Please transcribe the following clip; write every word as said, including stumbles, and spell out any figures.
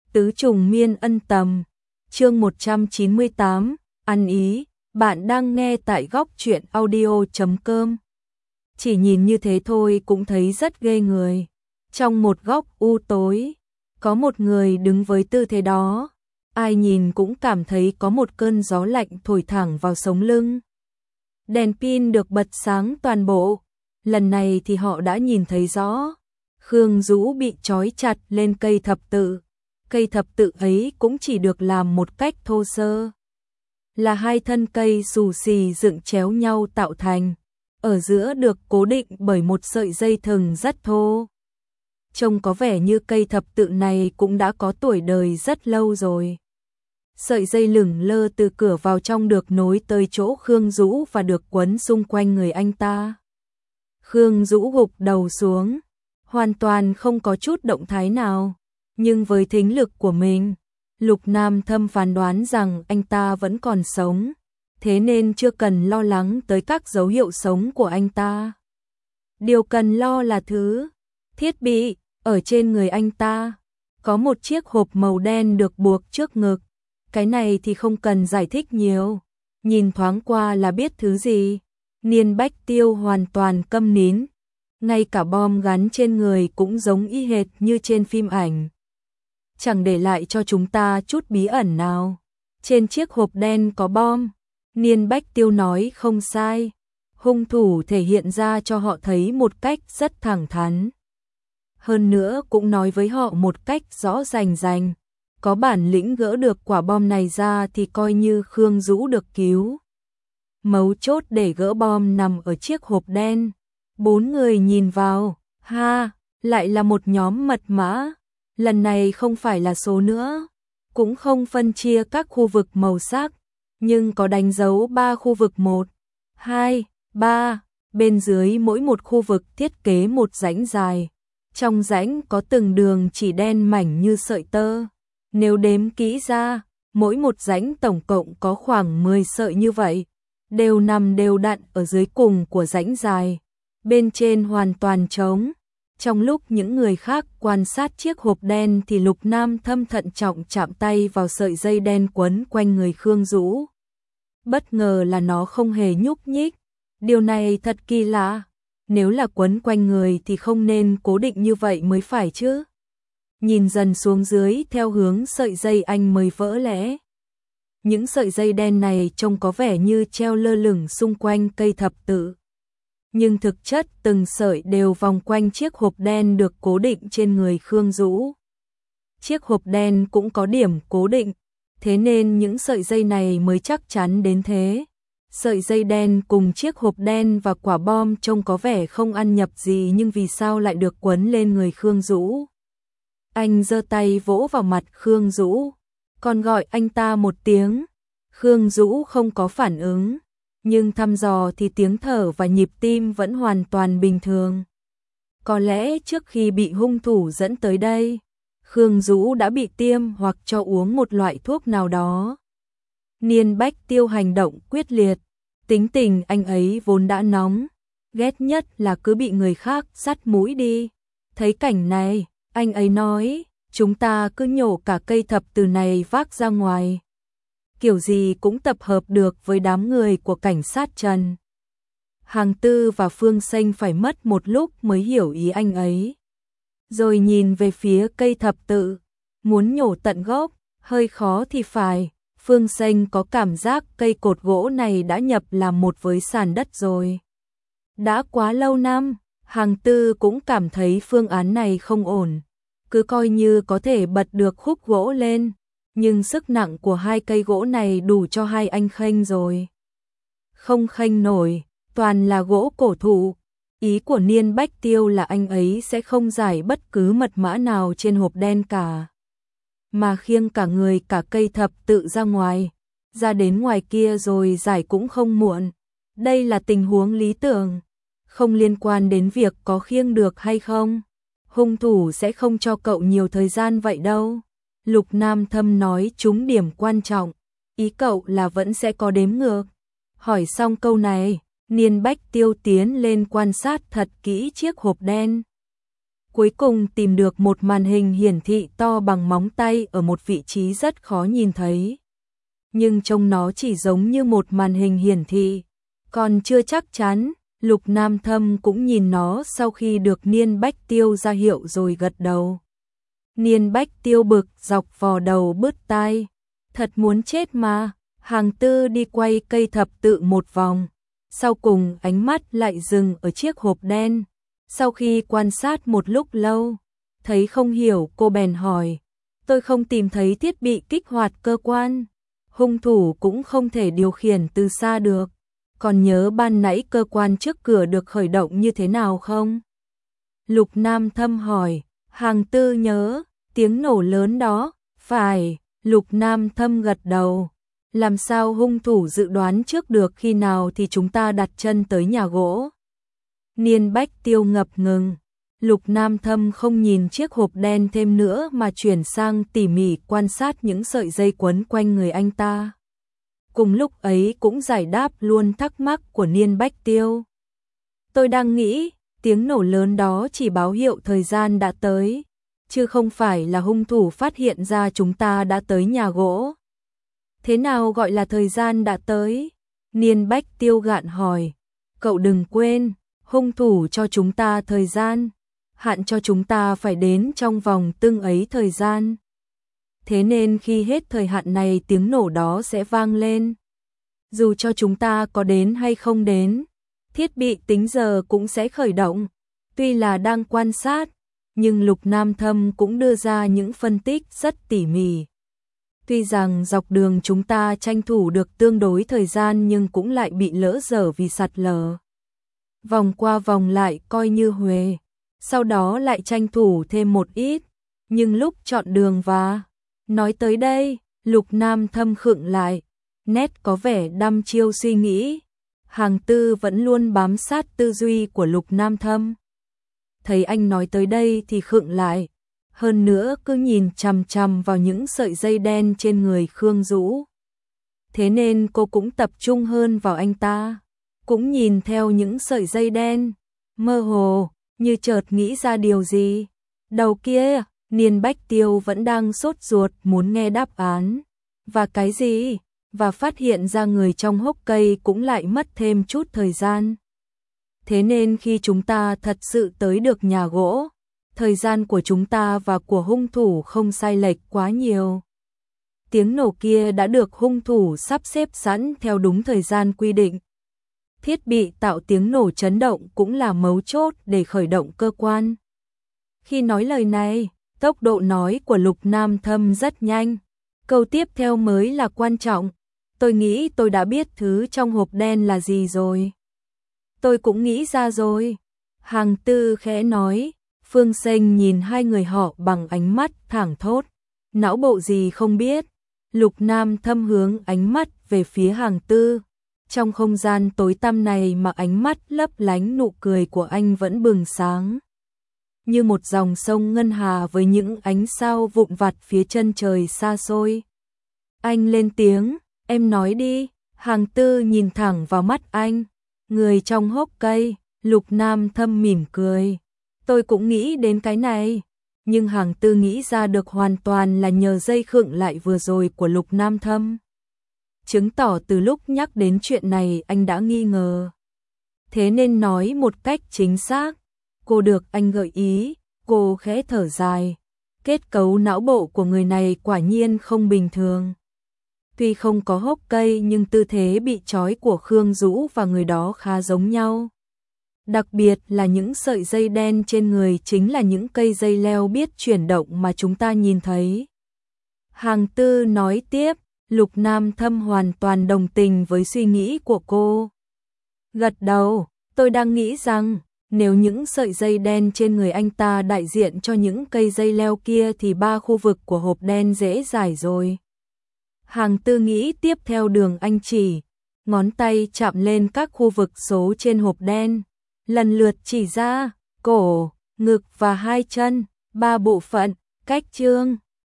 Tứ trùng miên ân tầm, chương một trăm chín mươi tám, ăn ý, bạn đang nghe tại góc truyện audio chấm com. Chỉ nhìn như thế thôi cũng thấy rất ghê người. Trong một góc u tối, có một người đứng với tư thế đó, ai nhìn cũng cảm thấy có một cơn gió lạnh thổi thẳng vào sống lưng. Đèn pin được bật sáng toàn bộ, lần này thì họ đã nhìn thấy rõ. Khương Dũ bị trói chặt lên cây thập tự. Cây thập tự ấy cũng chỉ được làm một cách thô sơ. Là hai thân cây xù xì dựng chéo nhau tạo thành. Ở giữa được cố định bởi một sợi dây thừng rất thô. Trông có vẻ như cây thập tự này cũng đã có tuổi đời rất lâu rồi. Sợi dây lửng lơ từ cửa vào trong được nối tới chỗ Khương Dũ và được quấn xung quanh người anh ta. Khương Dũ gục đầu xuống, hoàn toàn không có chút động thái nào. Nhưng với thính lực của mình, Lục Nam Thâm phán đoán rằng anh ta vẫn còn sống, thế nên chưa cần lo lắng tới các dấu hiệu sống của anh ta. Điều cần lo là thứ thiết bị ở trên người anh ta. Có một chiếc hộp màu đen được buộc trước ngực. Cái này thì không cần giải thích nhiều, nhìn thoáng qua là biết thứ gì. Niên Bách Tiêu hoàn toàn câm nín, ngay cả bom gắn trên người cũng giống y hệt như trên phim ảnh. Chẳng để lại cho chúng ta chút bí ẩn nào. Trên chiếc hộp đen có bom. Niên Bách Tiêu nói không sai. Hung thủ thể hiện ra cho họ thấy một cách rất thẳng thắn. Hơn nữa cũng nói với họ một cách rõ rành rành. Có bản lĩnh gỡ được quả bom này ra thì coi như Khương Dũ được cứu. Mấu chốt để gỡ bom nằm ở chiếc hộp đen. Bốn người nhìn vào, ha, lại là một nhóm mật mã. Lần này không phải là số nữa, cũng không phân chia các khu vực màu sắc, nhưng có đánh dấu ba khu vực một, hai, ba, bên dưới mỗi một khu vực thiết kế một rãnh dài. Trong rãnh có từng đường chỉ đen mảnh như sợi tơ. Nếu đếm kỹ ra, mỗi một rãnh tổng cộng có khoảng mười sợi như vậy, đều nằm đều đặn ở dưới cùng của rãnh dài. Bên trên hoàn toàn trống. Trong lúc những người khác quan sát chiếc hộp đen thì Lục Nam Thâm thận trọng chạm tay vào sợi dây đen quấn quanh người Khương Dũ. Bất ngờ là nó không hề nhúc nhích. Điều này thật kỳ lạ. Nếu là quấn quanh người thì không nên cố định như vậy mới phải chứ. Nhìn dần xuống dưới theo hướng sợi dây anh mới vỡ lẽ. Những sợi dây đen này trông có vẻ như treo lơ lửng xung quanh cây thập tự. Nhưng thực chất từng sợi đều vòng quanh chiếc hộp đen được cố định trên người Khương Dũ. Chiếc hộp đen cũng có điểm cố định, thế nên những sợi dây này mới chắc chắn đến thế. Sợi dây đen cùng chiếc hộp đen và quả bom trông có vẻ không ăn nhập gì, nhưng vì sao lại được quấn lên người Khương Dũ? Anh giơ tay vỗ vào mặt Khương Dũ, còn gọi anh ta một tiếng. Khương Dũ không có phản ứng. Nhưng thăm dò thì tiếng thở và nhịp tim vẫn hoàn toàn bình thường. Có lẽ trước khi bị hung thủ dẫn tới đây, Khương Dũ đã bị tiêm hoặc cho uống một loại thuốc nào đó. Niên Bách Tiêu hành động quyết liệt, tính tình anh ấy vốn đã nóng, ghét nhất là cứ bị người khác dắt mũi đi. Thấy cảnh này, anh ấy nói, chúng ta cứ nhổ cả cây thập tự này vác ra ngoài. Kiểu gì cũng tập hợp được với đám người của cảnh sát Trần. Hàng Tư và Phương Xanh phải mất một lúc mới hiểu ý anh ấy. Rồi nhìn về phía cây thập tự, muốn nhổ tận gốc, hơi khó thì phải. Phương Xanh có cảm giác cây cột gỗ này đã nhập làm một với sàn đất rồi. Đã quá lâu năm, Hàng Tư cũng cảm thấy phương án này không ổn. Cứ coi như có thể bật được khúc gỗ lên. Nhưng sức nặng của hai cây gỗ này đủ cho hai anh khênh rồi. Không khênh nổi, toàn là gỗ cổ thụ. Ý của Niên Bách Tiêu là anh ấy sẽ không giải bất cứ mật mã nào trên hộp đen cả. Mà khiêng cả người cả cây thập tự ra ngoài. Ra đến ngoài kia rồi giải cũng không muộn. Đây là tình huống lý tưởng. Không liên quan đến việc có khiêng được hay không. Hung thủ sẽ không cho cậu nhiều thời gian vậy đâu. Lục Nam Thâm nói trúng điểm quan trọng, ý cậu là vẫn sẽ có đếm ngược. Hỏi xong câu này, Niên Bách Tiêu tiến lên quan sát thật kỹ chiếc hộp đen. cuối cùng tìm được một màn hình hiển thị to bằng móng tay ở một vị trí rất khó nhìn thấy. Nhưng trông nó chỉ giống như một màn hình hiển thị, còn chưa chắc chắn. Lục Nam Thâm cũng nhìn nó sau khi được Niên Bách Tiêu ra hiệu rồi gật đầu. Niên Bách Tiêu bực dọc vò đầu bứt tai. Thật muốn chết mà. Hàng Tư đi quay cây thập tự một vòng. Sau cùng ánh mắt lại dừng ở chiếc hộp đen. Sau khi quan sát một lúc lâu, thấy không hiểu cô bèn hỏi. Tôi không tìm thấy thiết bị kích hoạt cơ quan. Hung thủ cũng không thể điều khiển từ xa được. Còn nhớ ban nãy cơ quan trước cửa được khởi động như thế nào không? Lục Nam Thâm hỏi. Hàng Tư nhớ, tiếng nổ lớn đó, phải. Lục Nam Thâm gật đầu. Làm sao hung thủ dự đoán trước được khi nào thì chúng ta đặt chân tới nhà gỗ? Niên Bách Tiêu ngập ngừng. Lục Nam Thâm không nhìn chiếc hộp đen thêm nữa mà chuyển sang tỉ mỉ quan sát những sợi dây quấn quanh người anh ta. Cùng lúc ấy cũng giải đáp luôn thắc mắc của Niên Bách Tiêu. Tôi đang nghĩ, tiếng nổ lớn đó chỉ báo hiệu thời gian đã tới, chứ không phải là hung thủ phát hiện ra chúng ta đã tới nhà gỗ. Thế nào gọi là thời gian đã tới? Niên Bách Tiêu gạn hỏi. Cậu đừng quên, hung thủ cho chúng ta thời gian, hạn cho chúng ta phải đến trong vòng từng ấy thời gian. Thế nên khi hết thời hạn này tiếng nổ đó sẽ vang lên. Dù cho chúng ta có đến hay không đến, thiết bị tính giờ cũng sẽ khởi động. Tuy là đang quan sát, nhưng Lục Nam Thâm cũng đưa ra những phân tích rất tỉ mỉ. Tuy rằng dọc đường chúng ta tranh thủ được tương đối thời gian nhưng cũng lại bị lỡ dở vì sạt lở. Vòng qua vòng lại coi như huề, sau đó lại tranh thủ thêm một ít, nhưng lúc chọn đường và... Nói tới đây, Lục Nam Thâm khựng lại, nét có vẻ đăm chiêu suy nghĩ. Hàng Tư vẫn luôn bám sát tư duy của Lục Nam Thâm. Thấy anh nói tới đây thì khựng lại, hơn nữa cứ nhìn chằm chằm vào những sợi dây đen trên người Khương Dũ. Thế nên cô cũng tập trung hơn vào anh ta, cũng nhìn theo những sợi dây đen, mơ hồ, như chợt nghĩ ra điều gì. Đầu kia, Niên Bách Tiêu vẫn đang sốt ruột muốn nghe đáp án. Và cái gì? Và phát hiện ra người trong hốc cây cũng lại mất thêm chút thời gian. Thế nên khi chúng ta thật sự tới được nhà gỗ, thời gian của chúng ta và của hung thủ không sai lệch quá nhiều. Tiếng nổ kia đã được hung thủ sắp xếp sẵn theo đúng thời gian quy định. Thiết bị tạo tiếng nổ chấn động cũng là mấu chốt để khởi động cơ quan. Khi nói lời này, tốc độ nói của Lục Nam Thâm rất nhanh. Câu tiếp theo mới là quan trọng. Tôi nghĩ tôi đã biết thứ trong hộp đen là gì rồi. Tôi cũng nghĩ ra rồi. Hàng Tư khẽ nói. Phương Sênh nhìn hai người họ bằng ánh mắt thẳng thốt. Não bộ gì không biết. Lục Nam Thâm hướng ánh mắt về phía Hàng Tư. Trong không gian tối tăm này mà ánh mắt lấp lánh nụ cười của anh vẫn bừng sáng. Như một dòng sông ngân hà với những ánh sao vụn vặt phía chân trời xa xôi. Anh lên tiếng, em nói đi. Hàng Tư nhìn thẳng vào mắt anh. Người trong hốc cây. Lục Nam Thâm mỉm cười. Tôi cũng nghĩ đến cái này. Nhưng Hàng Tư nghĩ ra được hoàn toàn là nhờ dây khựng lại vừa rồi của Lục Nam Thâm. Chứng tỏ từ lúc nhắc đến chuyện này anh đã nghi ngờ. Thế nên nói một cách chính xác. Cô được anh gợi ý. Cô khẽ thở dài. Kết cấu não bộ của người này quả nhiên không bình thường. Tuy không có hốc cây nhưng tư thế bị trói của Khương Dũ và người đó khá giống nhau. Đặc biệt là những sợi dây đen trên người chính là những cây dây leo biết chuyển động mà chúng ta nhìn thấy. Hàng Tư nói tiếp, Lục Nam Thâm hoàn toàn đồng tình với suy nghĩ của cô. Gật đầu, tôi đang nghĩ rằng, nếu những sợi dây đen trên người anh ta đại diện cho những cây dây leo kia thì ba khu vực của hộp đen dễ giải rồi. Hàng Tư nghĩ tiếp theo đường anh chỉ, ngón tay chạm lên các khu vực số trên hộp đen, lần lượt chỉ ra, cổ, ngực và hai chân, ba bộ phận, cách chương.